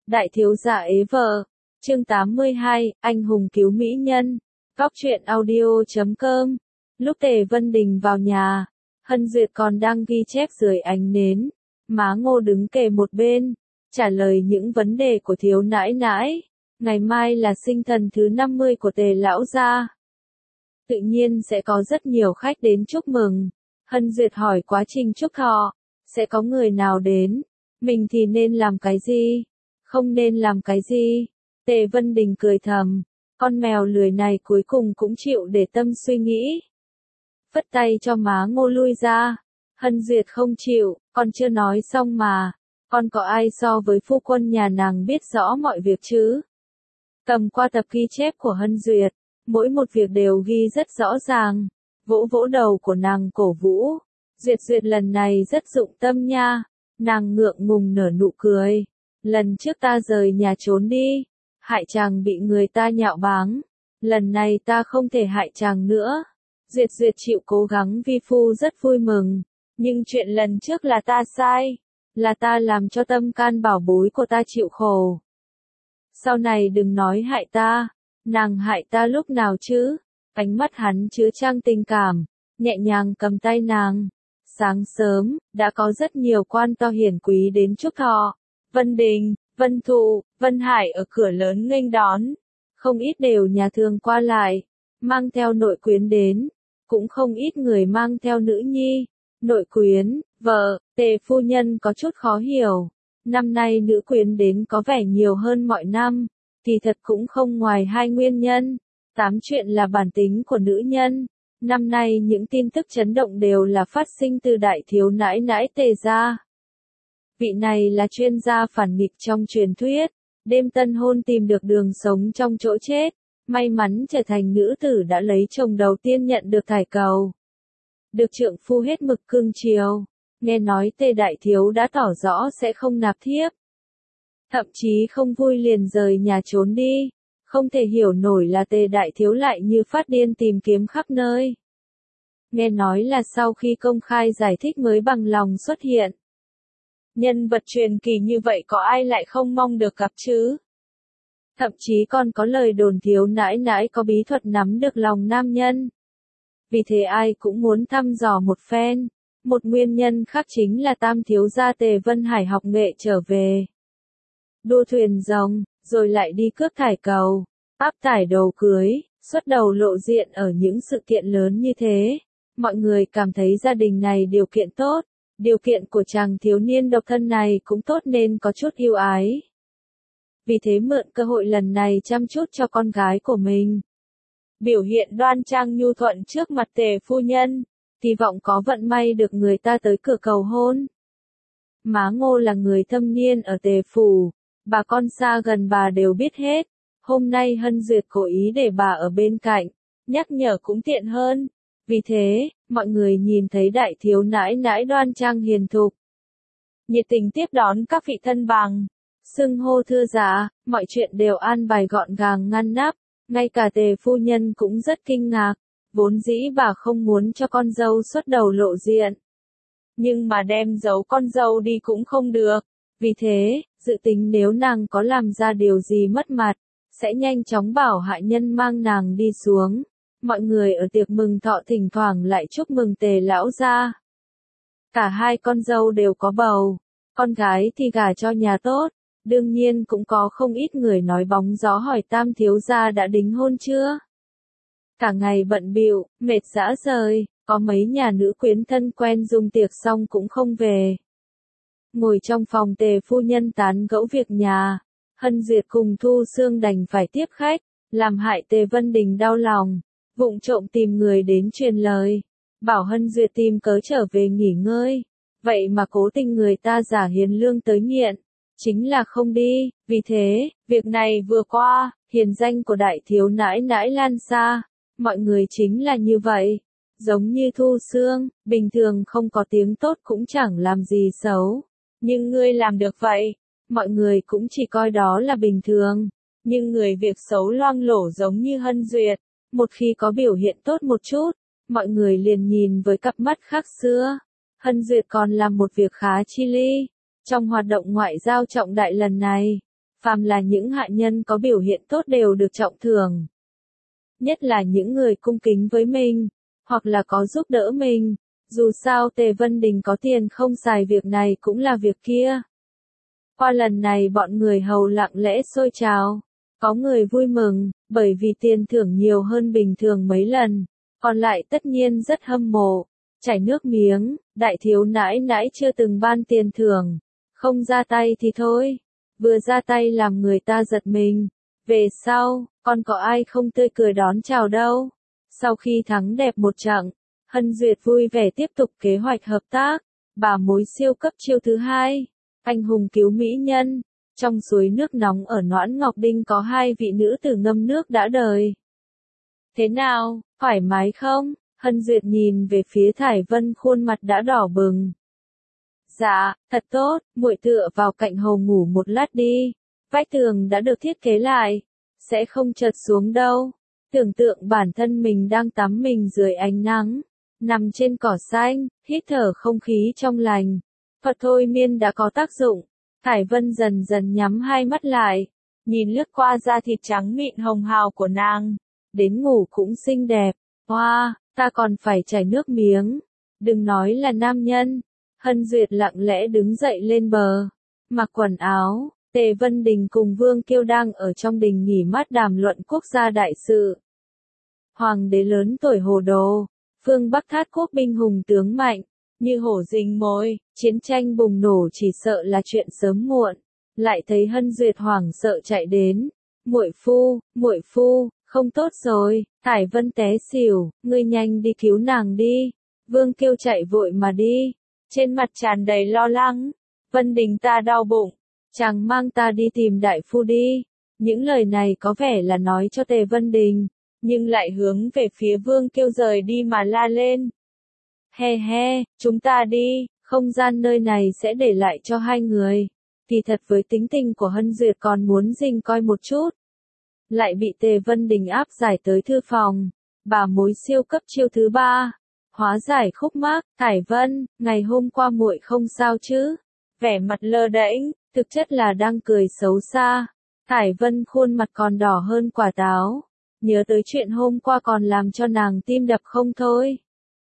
Đại thiếu gia ế vợ. Chương 82, anh hùng cứu mỹ nhân. Góc truyện audio.com. Lúc Tề Vân Đình vào nhà, Hân Duyệt còn đang ghi chép dưới ánh nến. Má Ngô đứng kề một bên, trả lời những vấn đề của thiếu nãi nãi. Ngày mai là sinh thần thứ 50 của Tề lão gia. Tự nhiên sẽ có rất nhiều khách đến chúc mừng. Hân Duyệt hỏi quá trình chúc thọ, sẽ có người nào đến? Mình thì nên làm cái gì? Không nên làm cái gì? Tề Vân Đình cười thầm, con mèo lười này cuối cùng cũng chịu để tâm suy nghĩ. Phất tay cho má Ngô lui ra. Hân Duyệt không chịu, con chưa nói xong mà. Con có ai so với phu quân nhà nàng biết rõ mọi việc chứ? Cầm qua tập ghi chép của Hân Duyệt, mỗi một việc đều ghi rất rõ ràng. Vỗ vỗ đầu của nàng cổ vũ. Duyệt Duyệt lần này rất dụng tâm nha. Nàng ngượng ngùng nở nụ cười. Lần trước ta rời nhà trốn đi, hại chàng bị người ta nhạo báng. Lần này ta không thể hại chàng nữa. Duyệt Duyệt chịu cố gắng vi phu rất vui mừng. Nhưng chuyện lần trước là ta sai. Là ta làm cho tâm can bảo bối của ta chịu khổ. Sau này đừng nói hại ta. Nàng hại ta lúc nào chứ? Ánh mắt hắn chứa chan tình cảm, nhẹ nhàng cầm tay nàng. Sáng sớm, đã có rất nhiều quan to hiển quý đến chúc thọ. Vân Đình, Vân Thụ, Vân Hải ở cửa lớn nghênh đón. Không ít đều nhà thường qua lại, mang theo nội quyến đến. Cũng không ít người mang theo nữ nhi, nội quyến, vợ. Tề phu nhân có chút khó hiểu. Năm nay nữ quyến đến có vẻ nhiều hơn mọi năm. Kỳ thật cũng không ngoài hai nguyên nhân. 8 chuyện là bản tính của nữ nhân. Năm nay những tin tức chấn động đều là phát sinh từ đại thiếu nãi nãi Tề gia. Vị này là chuyên gia phản nghịch trong truyền thuyết. Đêm tân hôn tìm được đường sống trong chỗ chết. May mắn trở thành nữ tử đã lấy chồng đầu tiên nhận được thải cầu. Được trượng phu hết mực cưng chiều. Nghe nói Tề đại thiếu đã tỏ rõ sẽ không nạp thiếp. Thậm chí không vui liền rời nhà trốn đi. Không thể hiểu nổi là Tề đại thiếu lại như phát điên tìm kiếm khắp nơi. Nghe nói là sau khi công khai giải thích mới bằng lòng xuất hiện. Nhân vật truyền kỳ như vậy có ai lại không mong được gặp chứ? Thậm chí còn có lời đồn thiếu nãi nãi có bí thuật nắm được lòng nam nhân. Vì thế ai cũng muốn thăm dò một phen. Một nguyên nhân khác chính là tam thiếu gia Tề Vân Hải học nghệ trở về. Đua thuyền rồng, rồi lại đi cướp thải cầu, áp tải đồ cưới, xuất đầu lộ diện ở những sự kiện lớn như thế. Mọi người cảm thấy gia đình này điều kiện tốt, điều kiện của chàng thiếu niên độc thân này cũng tốt nên có chút yêu ái. Vì thế mượn cơ hội lần này chăm chút cho con gái của mình. Biểu hiện đoan trang nhu thuận trước mặt Tề phu nhân, kỳ vọng có vận may được người ta tới cửa cầu hôn. Má Ngô là người thâm niên ở Tề phủ. Bà con xa gần bà đều biết hết. Hôm nay Hân Duyệt cố ý để bà ở bên cạnh, nhắc nhở cũng tiện hơn. Vì thế, mọi người nhìn thấy đại thiếu nãi nãi đoan trang hiền thục. Nhiệt tình tiếp đón các vị thân bằng. Xưng hô thưa dạ, mọi chuyện đều an bài gọn gàng ngăn nắp. Ngay cả Tề phu nhân cũng rất kinh ngạc. Vốn dĩ bà không muốn cho con dâu xuất đầu lộ diện. Nhưng mà đem giấu con dâu đi cũng không được. Vì thế, dự tính nếu nàng có làm ra điều gì mất mặt, sẽ nhanh chóng bảo hạ nhân mang nàng đi xuống. Mọi người ở tiệc mừng thọ thỉnh thoảng lại chúc mừng Tề lão gia. Cả hai con dâu đều có bầu, con gái thì gả cho nhà tốt. Đương nhiên cũng có không ít người nói bóng gió hỏi tam thiếu gia đã đính hôn chưa. Cả ngày bận bịu, mệt rã rời, có mấy nhà nữ quyến thân quen dùng tiệc xong cũng không về. Ngồi trong phòng Tề phu nhân tán gẫu việc nhà, Hân Duyệt cùng Thu Sương đành phải tiếp khách, làm hại Tề Vân Đình đau lòng, vụng trộm tìm người đến truyền lời, bảo Hân Duyệt tìm cớ trở về nghỉ ngơi, vậy mà cố tình người ta giả hiền lương tới nghiện, chính là không đi. Vì thế, việc này vừa qua, hiền danh của đại thiếu nãi nãi lan xa, mọi người chính là như vậy. Giống như Thu Sương, bình thường không có tiếng tốt cũng chẳng làm gì xấu. Nhưng ngươi làm được vậy, mọi người cũng chỉ coi đó là bình thường. Nhưng người việc xấu loang lổ giống như Hân Duyệt, một khi có biểu hiện tốt một chút, mọi người liền nhìn với cặp mắt khác xưa. Hân Duyệt còn làm một việc khá chi ly. Trong hoạt động ngoại giao trọng đại lần này, phàm là những hạ nhân có biểu hiện tốt đều được trọng thưởng. Nhất là những người cung kính với mình, hoặc là có giúp đỡ mình. Dù sao Tề Vân Đình có tiền không xài việc này cũng là việc kia. Qua lần này bọn người hầu lặng lẽ xôi trào. Có người vui mừng, bởi vì tiền thưởng nhiều hơn bình thường mấy lần. Còn lại tất nhiên rất hâm mộ. Chảy nước miếng, đại thiếu nãi nãi chưa từng ban tiền thưởng. Không ra tay thì thôi. Vừa ra tay làm người ta giật mình. Về sau, còn có ai không tươi cười đón chào đâu. Sau khi thắng đẹp một trận, Hân Duyệt vui vẻ tiếp tục kế hoạch hợp tác. Bà mối siêu cấp chiêu thứ hai. Anh hùng cứu mỹ nhân. Trong suối nước nóng ở Noãn Ngọc Đinh có hai vị nữ tử ngâm nước đã đời. Thế nào, thoải mái không? Hân Duyệt nhìn về phía Thải Vân khuôn mặt đã đỏ bừng. Dạ, thật tốt, muội tựa vào cạnh hồ ngủ một lát đi. Vách tường đã được thiết kế lại, sẽ không trượt xuống đâu. Tưởng tượng bản thân mình đang tắm mình dưới ánh nắng, nằm trên cỏ xanh, hít thở không khí trong lành. Thuật thôi miên đã có tác dụng. Thải Vân dần dần nhắm hai mắt lại, nhìn lướt qua da thịt trắng mịn hồng hào của nàng. Đến ngủ cũng xinh đẹp. Hoa, ta còn phải chảy nước miếng. Đừng nói là nam nhân. Hân Duyệt lặng lẽ đứng dậy lên bờ, mặc quần áo. Tề Vân Đình cùng Vương Kiêu đang ở trong đình nghỉ mát đàm luận quốc gia đại sự. Hoàng đế lớn tuổi hồ đồ, phương Bắc Thát quốc binh hùng tướng mạnh, như hổ rình mồi, chiến tranh bùng nổ chỉ sợ là chuyện sớm muộn. Lại thấy Hân Duyệt hoảng sợ chạy đến, muội phu, không tốt rồi, Thải Vân té xỉu, ngươi nhanh đi cứu nàng đi. Vương Kiêu chạy vội mà đi, trên mặt tràn đầy lo lắng. Vân Đình ta đau bụng, chàng mang ta đi tìm đại phu đi. Những lời này có vẻ là nói cho Tề Vân Đình, nhưng lại hướng về phía Vương Kiêu rời đi mà la lên. He, chúng ta đi, không gian nơi này sẽ để lại cho hai người. Kỳ thật với tính tình của Hân Duyệt còn muốn rình coi một chút. Lại bị Tề Vân Đình áp giải tới thư phòng. Bà mối siêu cấp chiêu thứ ba. Hóa giải khúc mắc. Thải Vân, ngày hôm qua muội không sao chứ? Vẻ mặt lơ đễnh, thực chất là đang cười xấu xa. Thải Vân khuôn mặt còn đỏ hơn quả táo. Nhớ tới chuyện hôm qua còn làm cho nàng tim đập không thôi.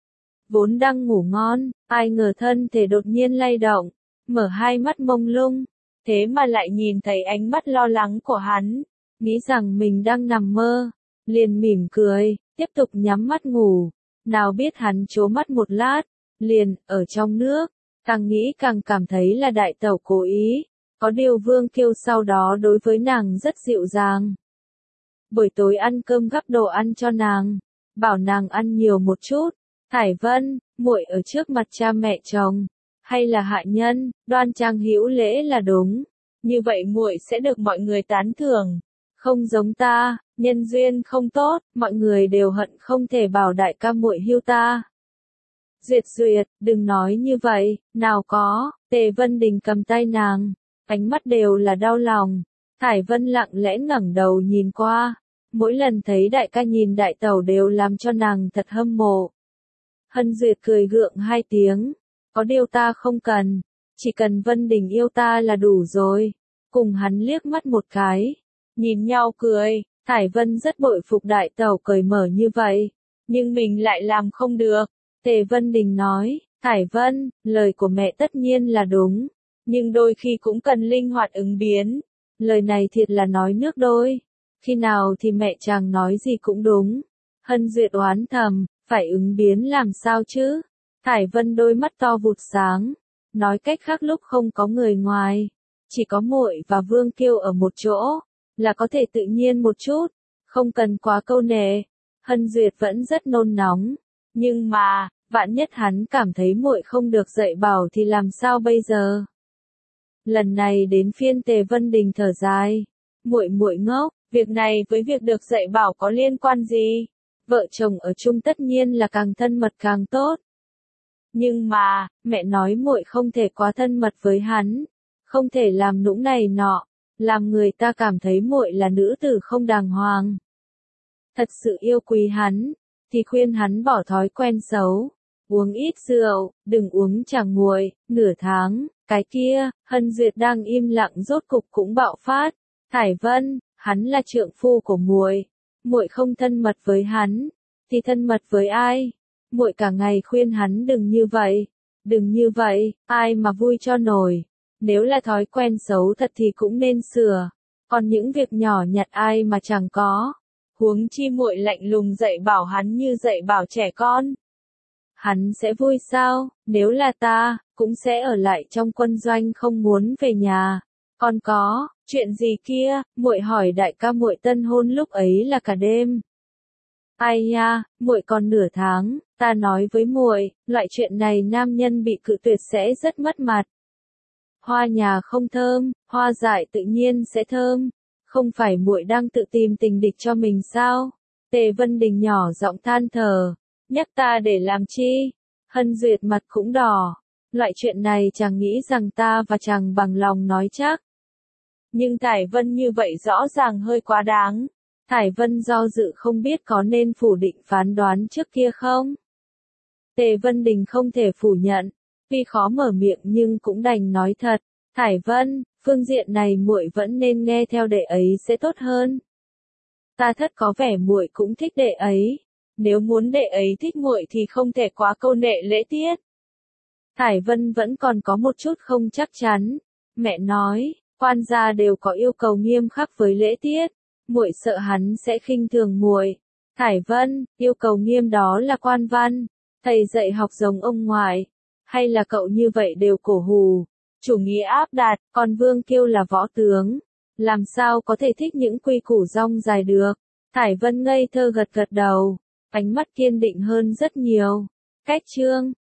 Vốn đang ngủ ngon, ai ngờ thân thể đột nhiên lay động, mở hai mắt mông lung, thế mà lại nhìn thấy ánh mắt lo lắng của hắn, nghĩ rằng mình đang nằm mơ, liền mỉm cười, tiếp tục nhắm mắt ngủ. Nào biết hắn trố mắt một lát, liền, ở trong nước, càng nghĩ càng cảm thấy là đại tẩu cố ý, có điều Vương Kiêu sau đó đối với nàng rất dịu dàng. Buổi tối ăn cơm gắp đồ ăn cho nàng, bảo nàng ăn nhiều một chút. Thải Vân, muội ở trước mặt cha mẹ chồng, hay là hạ nhân, đoan trang hữu lễ là đúng. Như vậy muội sẽ được mọi người tán thưởng. Không giống ta, nhân duyên không tốt, mọi người đều hận không thể bảo đại ca muội hưu ta. Duyệt, đừng nói như vậy, nào có. Tề Vân Đình cầm tay nàng, ánh mắt đều là đau lòng. Thải Vân lặng lẽ ngẩng đầu nhìn qua, mỗi lần thấy đại ca nhìn đại tẩu đều làm cho nàng thật hâm mộ. Hân Duyệt cười gượng hai tiếng, có điều ta không cần, chỉ cần Vân Đình yêu ta là đủ rồi. Cùng hắn liếc mắt một cái, nhìn nhau cười. Thải Vân rất bội phục đại tẩu cởi mở như vậy, nhưng mình lại làm không được. Tề Vân Đình nói, Thải Vân, lời của mẹ tất nhiên là đúng, nhưng đôi khi cũng cần linh hoạt ứng biến. Lời này thiệt là nói nước đôi, khi nào thì mẹ chàng nói gì cũng đúng. Hân Duyệt oán thầm, phải ứng biến làm sao chứ? Thải Vân đôi mắt to vụt sáng, nói cách khác lúc không có người ngoài, chỉ có muội và Vương Kiêu ở một chỗ, là có thể tự nhiên một chút, không cần quá câu nệ. Hân Duyệt vẫn rất nôn nóng, nhưng mà, vạn nhất hắn cảm thấy muội không được dạy bảo thì làm sao bây giờ? Lần này đến phiên Tề Vân Đình thở dài, muội ngốc, việc này với việc được dạy bảo có liên quan gì? Vợ chồng ở chung tất nhiên là càng thân mật càng tốt. Nhưng mà, mẹ nói muội không thể quá thân mật với hắn, không thể làm nũng này nọ, làm người ta cảm thấy muội là nữ tử không đàng hoàng. Thật sự yêu quý hắn, thì khuyên hắn bỏ thói quen xấu, uống ít rượu, đừng uống trà nguội, nửa tháng, cái kia, Hân Duyệt đang im lặng rốt cục cũng bạo phát. Thải Vân, hắn là trượng phu của muội, muội không thân mật với hắn, thì thân mật với ai? Muội cả ngày khuyên hắn đừng như vậy, ai mà vui cho nổi. Nếu là thói quen xấu thật thì cũng nên sửa, còn những việc nhỏ nhặt ai mà chẳng có. Huống chi muội lạnh lùng dạy bảo hắn như dạy bảo trẻ con. Hắn sẽ vui sao? Nếu là ta, cũng sẽ ở lại trong quân doanh không muốn về nhà. Còn có, chuyện gì kia? Muội hỏi đại ca muội tân hôn lúc ấy là cả đêm. Ai nha, muội còn nửa tháng, ta nói với muội, loại chuyện này nam nhân bị cự tuyệt sẽ rất mất mặt. Hoa nhà không thơm, hoa dại tự nhiên sẽ thơm. Không phải muội đang tự tìm tình địch cho mình sao? Tề Vân Đình nhỏ giọng than thở, nhắc ta để làm chi? Hân Duyệt mặt cũng đỏ. Loại chuyện này chàng nghĩ rằng ta và chàng bằng lòng nói chắc. Nhưng Thải Vân như vậy rõ ràng hơi quá đáng. Thải Vân do dự không biết có nên phủ định phán đoán trước kia không? Tề Vân Đình không thể phủ nhận, tuy khó mở miệng nhưng cũng đành nói thật. Thải Vân, phương diện này muội vẫn nên nghe theo đệ ấy sẽ tốt hơn. Ta thất có vẻ muội cũng thích đệ ấy. Nếu muốn đệ ấy thích muội thì không thể quá câu nệ lễ tiết. Thải Vân vẫn còn có một chút không chắc chắn. Mẹ nói, quan gia đều có yêu cầu nghiêm khắc với lễ tiết. Muội sợ hắn sẽ khinh thường muội. Thải Vân, yêu cầu nghiêm đó là quan văn. Thầy dạy học giống ông ngoại. Hay là cậu như vậy đều cổ hù. Chủ nghĩa áp đặt, còn Vương Kiêu là võ tướng. Làm sao có thể thích những quy củ rong dài được. Thải Vân ngây thơ gật gật đầu. Ánh mắt kiên định hơn rất nhiều. Cách chương